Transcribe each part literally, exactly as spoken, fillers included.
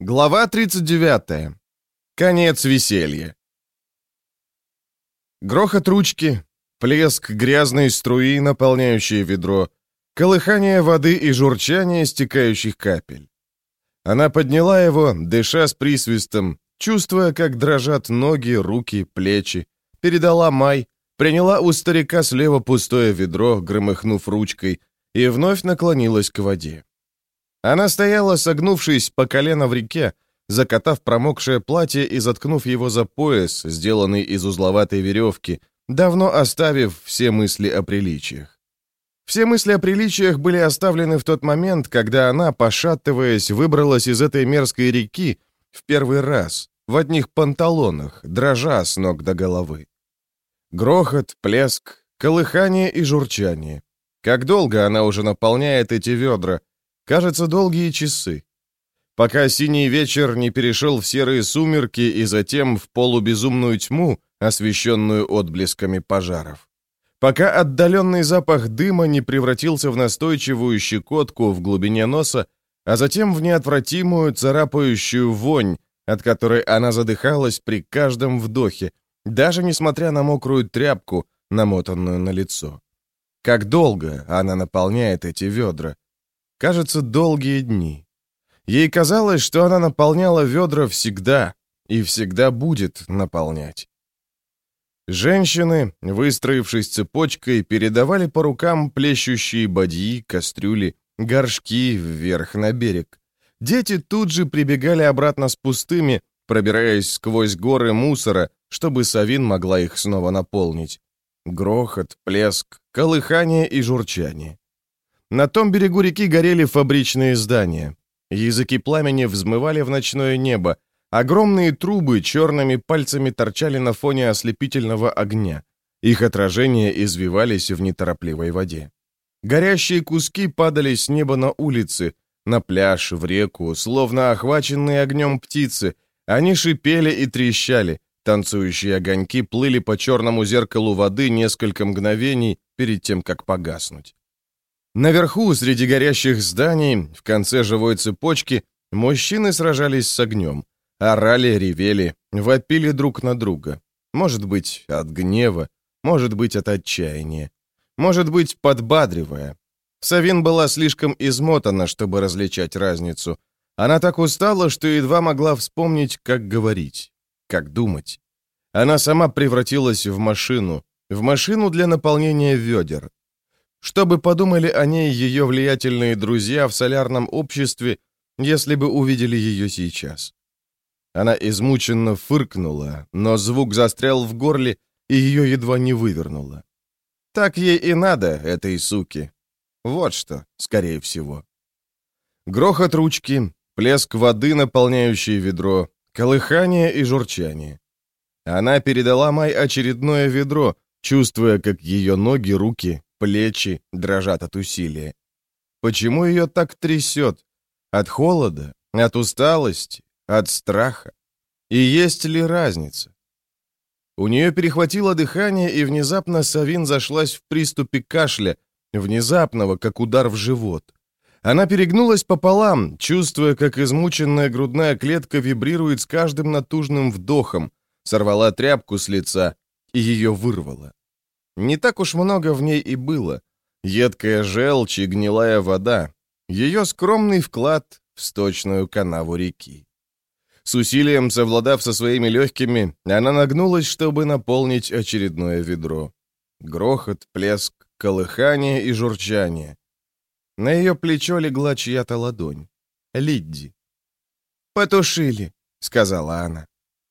Глава тридцать девятая. Конец веселья. Грохот ручки, плеск грязной струи, наполняющей ведро, колыхание воды и журчание стекающих капель. Она подняла его, дыша с присвистом, чувствуя, как дрожат ноги, руки, плечи, передала Май, приняла у старика слева пустое ведро, громыхнув ручкой, и вновь наклонилась к воде. Она стояла, согнувшись по колено в реке, закатав промокшее платье и заткнув его за пояс, сделанный из узловатой веревки, давно оставив все мысли о приличиях. Все мысли о приличиях были оставлены в тот момент, когда она, пошатываясь, выбралась из этой мерзкой реки в первый раз, в одних панталонах, дрожа с ног до головы. Грохот, плеск, колыхание и журчание. Как долго она уже наполняет эти ведра? Кажется, долгие часы. Пока синий вечер не перешел в серые сумерки и затем в полубезумную тьму, освещенную отблесками пожаров. Пока отдаленный запах дыма не превратился в настойчивую щекотку в глубине носа, а затем в неотвратимую царапающую вонь, от которой она задыхалась при каждом вдохе, даже несмотря на мокрую тряпку, намотанную на лицо. Как долго она наполняет эти ведра? Кажется, долгие дни. Ей казалось, что она наполняла ведра всегда и всегда будет наполнять. Женщины, выстроившись цепочкой, передавали по рукам плещущие бадьи, кастрюли, горшки вверх на берег. Дети тут же прибегали обратно с пустыми, пробираясь сквозь горы мусора, чтобы Савин могла их снова наполнить. Грохот, плеск, колыхание и журчание. На том берегу реки горели фабричные здания. Языки пламени взмывали в ночное небо. Огромные трубы черными пальцами торчали на фоне ослепительного огня. Их отражения извивались в неторопливой воде. Горящие куски падали с неба на улицы, на пляж, в реку, словно охваченные огнем птицы. Они шипели и трещали. Танцующие огоньки плыли по черному зеркалу воды несколько мгновений перед тем, как погаснуть. Наверху, среди горящих зданий, в конце живой цепочки, мужчины сражались с огнем. Орали, ревели, вопили друг на друга. Может быть, от гнева, может быть, от отчаяния. Может быть, подбадривая. Савин была слишком измотана, чтобы различать разницу. Она так устала, что едва могла вспомнить, как говорить, как думать. Она сама превратилась в машину, в машину для наполнения ведер. Что бы подумали о ней ее влиятельные друзья в солярном обществе, если бы увидели ее сейчас? Она измученно фыркнула, но звук застрял в горле, и ее едва не вывернуло. Так ей и надо, этой суки. Вот что, скорее всего. Грохот ручки, плеск воды, наполняющий ведро, колыхание и журчание. Она передала Май очередное ведро, чувствуя, как ее ноги, руки, плечи дрожат от усилия. Почему ее так трясет? От холода? От усталости? От страха? И есть ли разница? У нее перехватило дыхание, и внезапно Савин зашлась в приступе кашля, внезапного, как удар в живот. Она перегнулась пополам, чувствуя, как измученная грудная клетка вибрирует с каждым натужным вдохом, сорвала тряпку с лица, и ее вырвало. Не так уж много в ней и было. Едкая желчь и гнилая вода. Ее скромный вклад в сточную канаву реки. С усилием совладав со своими легкими, она нагнулась, чтобы наполнить очередное ведро. Грохот, плеск, колыхание и журчание. На ее плечо легла чья-то ладонь. Лидди. «Потушили», — сказала она.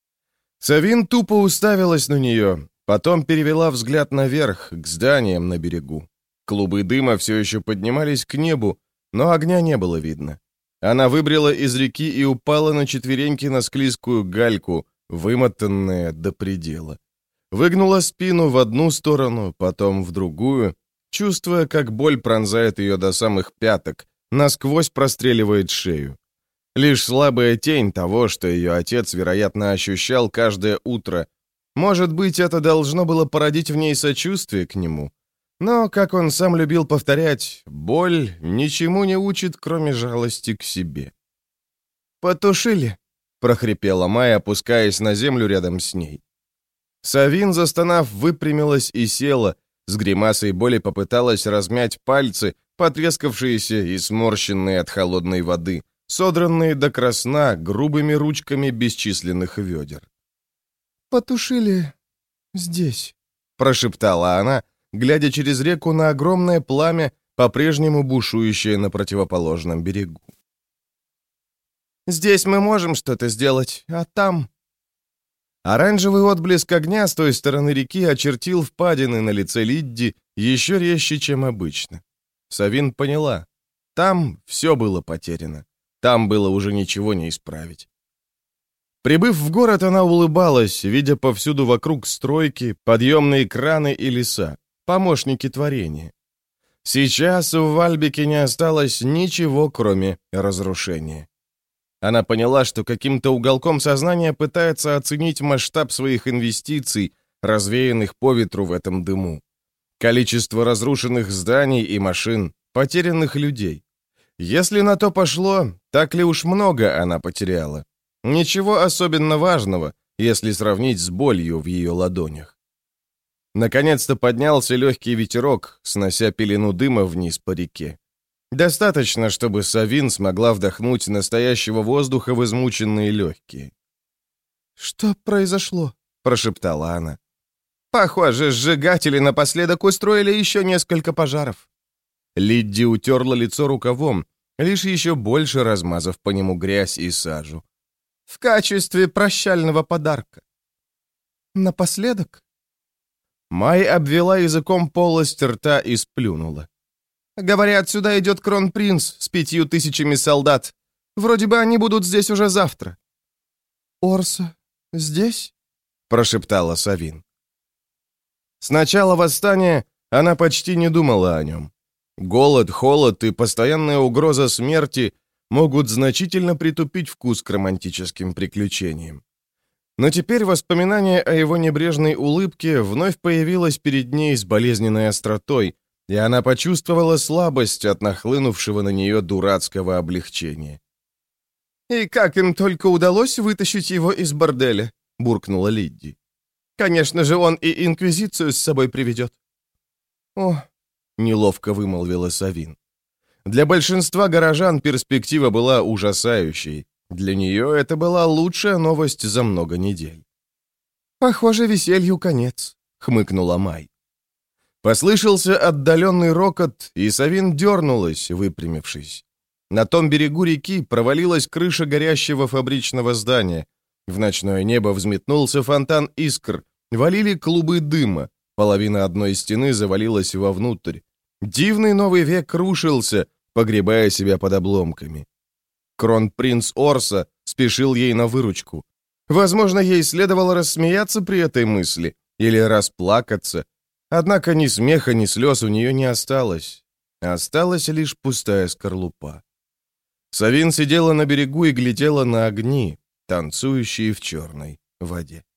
Савин тупо уставилась на нее, потом перевела взгляд наверх, к зданиям на берегу. Клубы дыма все еще поднимались к небу, но огня не было видно. Она выбрела из реки и упала на четвереньки на склизкую гальку, вымотанная до предела. Выгнула спину в одну сторону, потом в другую, чувствуя, как боль пронзает ее до самых пяток, насквозь простреливает шею. Лишь слабая тень того, что ее отец, вероятно, ощущал каждое утро. Может быть, это должно было породить в ней сочувствие к нему. Но, как он сам любил повторять, боль ничему не учит, кроме жалости к себе. «Потушили», — прохрипела Май, опускаясь на землю рядом с ней. Савин, застонав, выпрямилась и села, с гримасой боли попыталась размять пальцы, потрескавшиеся и сморщенные от холодной воды, содранные до красна грубыми ручками бесчисленных ведер. «Потушили здесь», — прошептала она, глядя через реку на огромное пламя, по-прежнему бушующее на противоположном берегу. «Здесь мы можем что-то сделать, а там...» Оранжевый отблеск огня с той стороны реки очертил впадины на лице Лидди еще резче, чем обычно. Савин поняла. Там все было потеряно. Там было уже ничего не исправить. Прибыв в город, она улыбалась, видя повсюду вокруг стройки, подъемные краны и леса, помощники творения. Сейчас в Вальбеке не осталось ничего, кроме разрушения. Она поняла, что каким-то уголком сознания пытается оценить масштаб своих инвестиций, развеянных по ветру в этом дыму. Количество разрушенных зданий и машин, потерянных людей. Если на то пошло, так ли уж много она потеряла? Ничего особенно важного, если сравнить с болью в ее ладонях. Наконец-то поднялся легкий ветерок, снося пелену дыма вниз по реке. Достаточно, чтобы Савин смогла вдохнуть настоящего воздуха в измученные легкие. «Что произошло?» — прошептала она. «Похоже, сжигатели напоследок устроили еще несколько пожаров». Лидди утерла лицо рукавом, лишь еще больше размазав по нему грязь и сажу. «В качестве прощального подарка». «Напоследок?» Май обвела языком полость рта и сплюнула. «Говорят, сюда идет кронпринц с пятью тысячами солдат. Вроде бы они будут здесь уже завтра». «Орса здесь?» — прошептала Савин. С начала восстания она почти не думала о нем. Голод, холод и постоянная угроза смерти могут значительно притупить вкус к романтическим приключениям. Но теперь воспоминание о его небрежной улыбке вновь появилось перед ней с болезненной остротой, и она почувствовала слабость от нахлынувшего на нее дурацкого облегчения. «И как им только удалось вытащить его из борделя?» — буркнула Лидди. «Конечно же, он и инквизицию с собой приведет». «О», — неловко вымолвила Савин. Для большинства горожан перспектива была ужасающей. Для нее это была лучшая новость за много недель. «Похоже, веселью конец», — хмыкнула Май. Послышался отдаленный рокот, и Савин дернулась, выпрямившись. На том берегу реки провалилась крыша горящего фабричного здания. В ночное небо взметнулся фонтан искр, валили клубы дыма, половина одной стены завалилась вовнутрь. Дивный новый век рушился, погребая себя под обломками. Кронпринц Орса спешил ей на выручку. Возможно, ей следовало рассмеяться при этой мысли или расплакаться. Однако ни смеха, ни слез у нее не осталось. Осталась лишь пустая скорлупа. Савин сидела на берегу и глядела на огни, танцующие в черной воде.